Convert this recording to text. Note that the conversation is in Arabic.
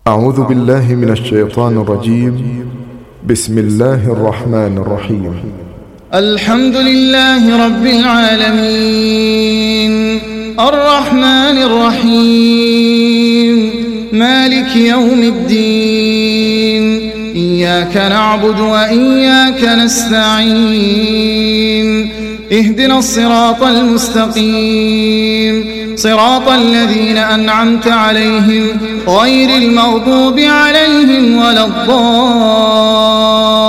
أعوذ بالله من الشيطان الرجيم. بسم الله الرحمن الرحيم. الحمد لله رب العالمين الرحمن الرحيم مالك يوم الدين إياك نعبد وإياك نستعين اهدنا الصراط المستقيم صراط الذين أنعمت عليهم غير المغضوب عليهم ولا الضالين.